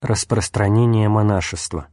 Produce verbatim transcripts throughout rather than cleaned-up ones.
Распространение монашества.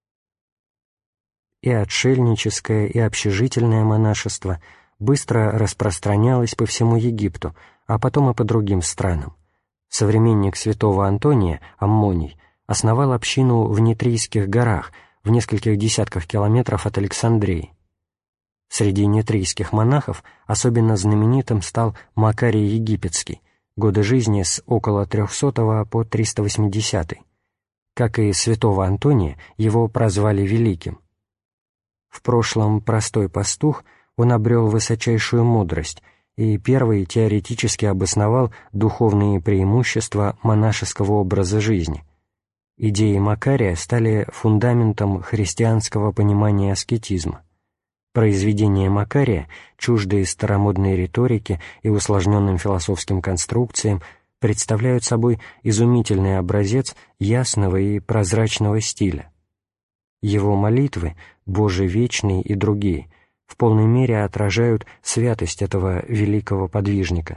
И отшельническое, и общежительное монашество быстро распространялось по всему Египту, а потом и по другим странам. Современник святого Антония, Аммоний, основал общину в Нитрийских горах, в нескольких десятках километров от Александрии. Среди нитрийских монахов особенно знаменитым стал Макарий Египетский, годы жизни с около трехсотого по триста восьмидесятый. Как и святого Антония, его прозвали Великим. В прошлом простой пастух, он обрел высочайшую мудрость и первый теоретически обосновал духовные преимущества монашеского образа жизни. Идеи Макария стали фундаментом христианского понимания аскетизма. Произведения Макария, чуждые старомодной риторике и усложненным философским конструкциям, представляют собой изумительный образец ясного и прозрачного стиля. Его молитвы, «Боже вечный» и другие, в полной мере отражают святость этого великого подвижника.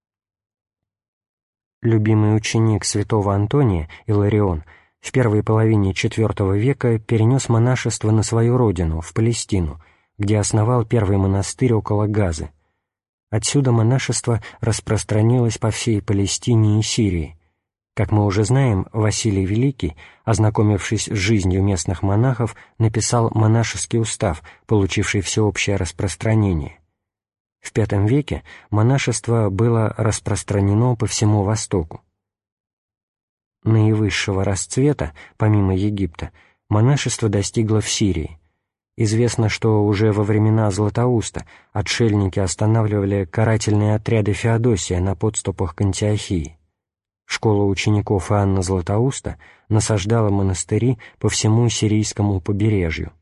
Любимый ученик святого Антония, Иларион, в первой половине четвёртого века перенес монашество на свою родину, в Палестину, где основал первый монастырь около Газы. Отсюда монашество распространилось по всей Палестине и Сирии. Как мы уже знаем, Василий Великий, ознакомившись с жизнью местных монахов, написал монашеский устав, получивший всеобщее распространение. В пятом веке монашество было распространено по всему Востоку. Наивысшего расцвета, помимо Египта, монашество достигло в Сирии. Известно, что уже во времена Златоуста отшельники останавливали карательные отряды Феодосия на подступах к Антиохии. Школа учеников Иоанна Златоуста насаждала монастыри по всему сирийскому побережью.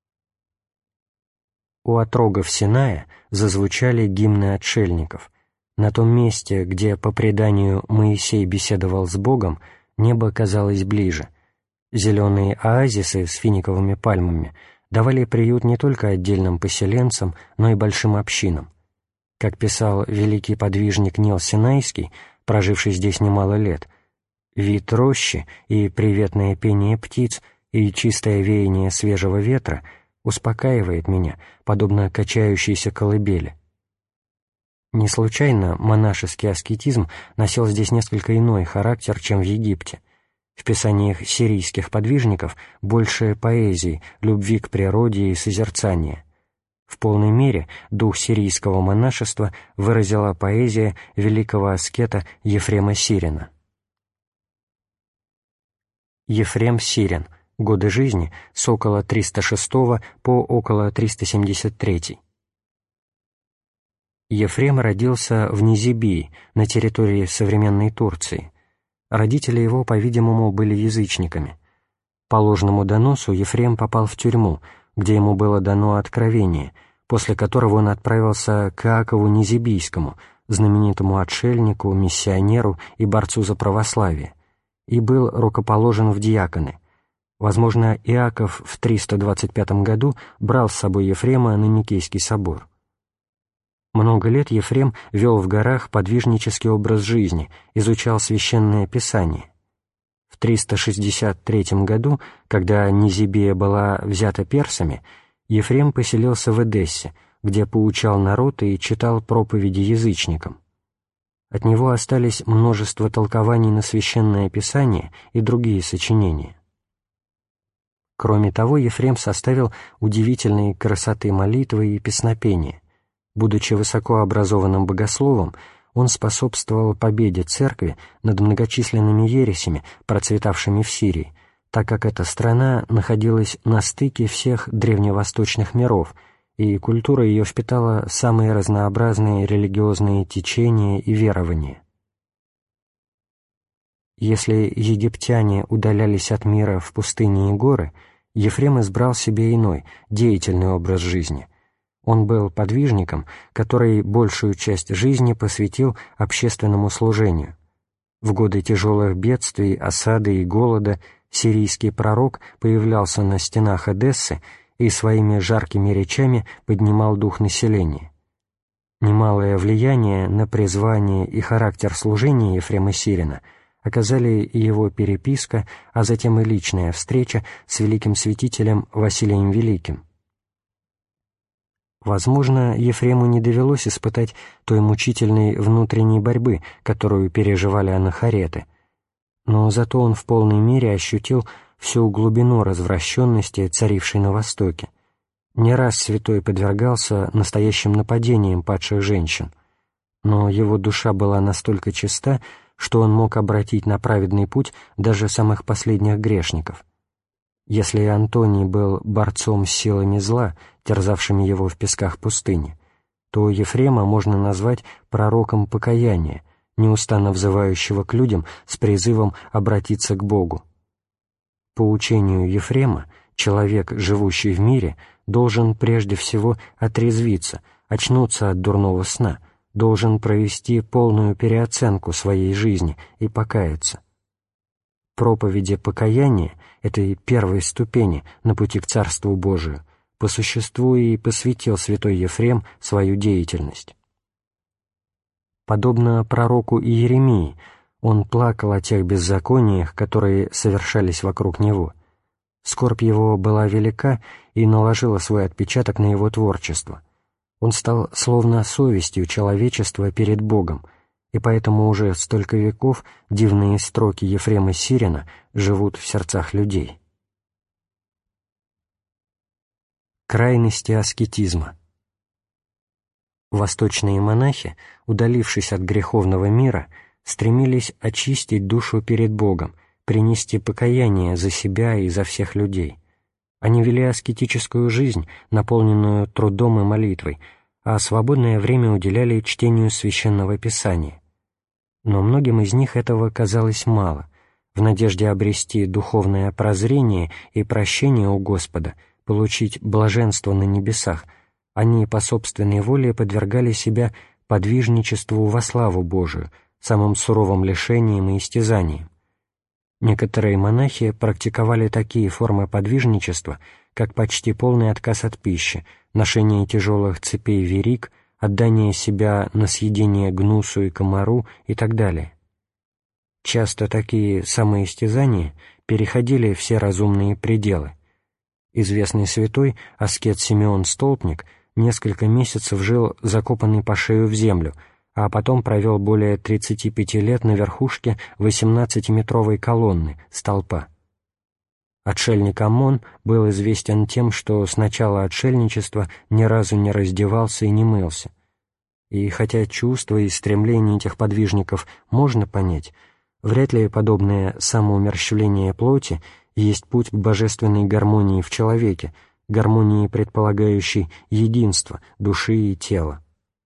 У отрогов Синая зазвучали гимны отшельников. На том месте, где, по преданию, Моисей беседовал с Богом, небо казалось ближе. Зеленые оазисы с финиковыми пальмами давали приют не только отдельным поселенцам, но и большим общинам. Как писал великий подвижник Нил Синайский, проживший здесь немало лет, «Вид рощи и приветное пение птиц и чистое веяние свежего ветра успокаивает меня, подобно качающейся колыбели». Не случайно монашеский аскетизм носил здесь несколько иной характер, чем в Египте. В писаниях сирийских подвижников больше поэзии, любви к природе и созерцания. В полной мере дух сирийского монашества выразила поэзия великого аскета Ефрема Сирина. Ефрем Сирин. Годы жизни с около триста шестого по около триста семьдесят третий. Ефрем родился в Низибии, на территории современной Турции. Родители его, по-видимому, были язычниками. По ложному доносу Ефрем попал в тюрьму, где ему было дано откровение, после которого он отправился к Иакову Низибийскому, знаменитому отшельнику, миссионеру и борцу за православие, и был рукоположен в диаконы. Возможно, Иаков в триста двадцать пятом году брал с собой Ефрема на Никейский собор. Много лет Ефрем вел в горах подвижнический образ жизни, изучал священное писание. В триста шестьдесят третьем году, когда Низибия была взята персами, Ефрем поселился в Эдессе, где поучал народ и читал проповеди язычникам. От него остались множество толкований на священное писание и другие сочинения. Кроме того, Ефрем составил удивительные красоты молитвы и песнопения. Будучи высокообразованным богословом, он способствовал победе церкви над многочисленными ересями, процветавшими в Сирии, так как эта страна находилась на стыке всех древневосточных миров, и культура ее впитала самые разнообразные религиозные течения и верования. Если египтяне удалялись от мира в пустыни и горы, Ефрем избрал себе иной, деятельный образ жизни. Он был подвижником, который большую часть жизни посвятил общественному служению. В годы тяжелых бедствий, осады и голода сирийский пророк появлялся на стенах Эдессы и своими жаркими речами поднимал дух населения. Немалое влияние на призвание и характер служения Ефрема Сирина оказали и его переписка, а затем и личная встреча с великим святителем Василием Великим. Возможно, Ефрему не довелось испытать той мучительной внутренней борьбы, которую переживали анахареты, но зато он в полной мере ощутил всю глубину развращенности, царившей на Востоке. Не раз святой подвергался настоящим нападениям падших женщин, но его душа была настолько чиста, что он мог обратить на праведный путь даже самых последних грешников. Если Антоний был борцом с силами зла, терзавшими его в песках пустыни, то Ефрема можно назвать пророком покаяния, неустанно взывающего к людям с призывом обратиться к Богу. По учению Ефрема, человек, живущий в мире, должен прежде всего отрезвиться, очнуться от дурного сна, должен провести полную переоценку своей жизни и покаяться. Проповеди покаяния, этой первой ступени на пути к Царству Божию, по существу и посвятил святой Ефрем свою деятельность. Подобно пророку Иеремии, он плакал о тех беззакониях, которые совершались вокруг него. Скорбь его была велика и наложила свой отпечаток на его творчество. Он стал словно совестью человечества перед Богом, и поэтому уже столько веков дивные строки Ефрема Сирина живут в сердцах людей. Крайности аскетизма. Восточные монахи, удалившись от греховного мира, стремились очистить душу перед Богом, принести покаяние за себя и за всех людей. Они вели аскетическую жизнь, наполненную трудом и молитвой, а свободное время уделяли чтению Священного Писания. Но многим из них этого казалось мало. В надежде обрести духовное прозрение и прощение у Господа, получить блаженство на небесах, они по собственной воле подвергали себя подвижничеству во славу Божию, самым суровым лишениям и истязаниям. Некоторые монахи практиковали такие формы подвижничества, как почти полный отказ от пищи, ношение тяжелых цепей вериг, отдание себя на съедение гнусу и комару и так далее. Часто такие самоистязания переходили все разумные пределы. Известный святой, аскет Симеон Столпник, несколько месяцев жил закопанный по шею в землю, а потом провел более тридцати пяти лет на верхушке восемнадцатиметровой колонны, столпа. Отшельник Аммон был известен тем, что с начала отшельничества ни разу не раздевался и не мылся. И хотя чувства и стремления этих подвижников можно понять, вряд ли подобное самоумерщвление плоти есть путь к божественной гармонии в человеке, гармонии, предполагающей единство души и тела.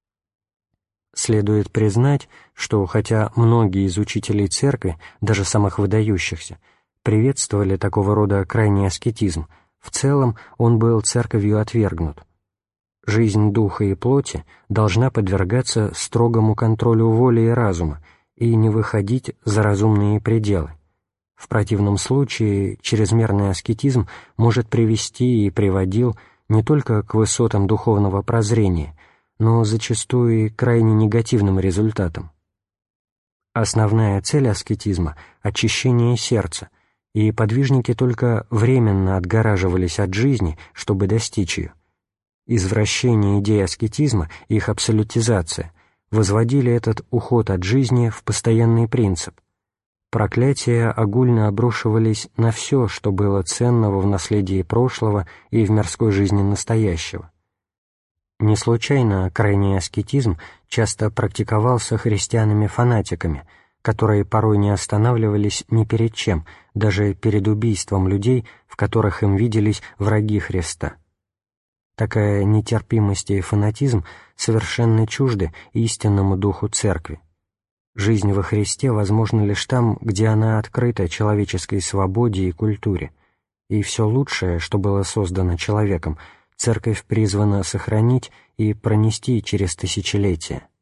Следует признать, что хотя многие из учителей церкви, даже самых выдающихся, приветствовали такого рода крайний аскетизм, в целом он был церковью отвергнут. Жизнь духа и плоти должна подвергаться строгому контролю воли и разума и не выходить за разумные пределы. В противном случае чрезмерный аскетизм может привести и приводил не только к высотам духовного прозрения, но зачастую и крайне негативным результатам. Основная цель аскетизма — очищение сердца, и подвижники только временно отгораживались от жизни, чтобы достичь ее. Извращение идей аскетизма, их абсолютизация, возводили этот уход от жизни в постоянный принцип. Проклятия огульно обрушивались на все, что было ценного в наследии прошлого и в мирской жизни настоящего. Не случайно крайний аскетизм часто практиковался христианами-фанатиками, которые порой не останавливались ни перед чем, даже перед убийством людей, в которых им виделись враги Христа. Такая нетерпимость и фанатизм совершенно чужды истинному духу Церкви. Жизнь во Христе возможна лишь там, где она открыта человеческой свободе и культуре, и все лучшее, что было создано человеком, Церковь призвана сохранить и пронести через тысячелетия.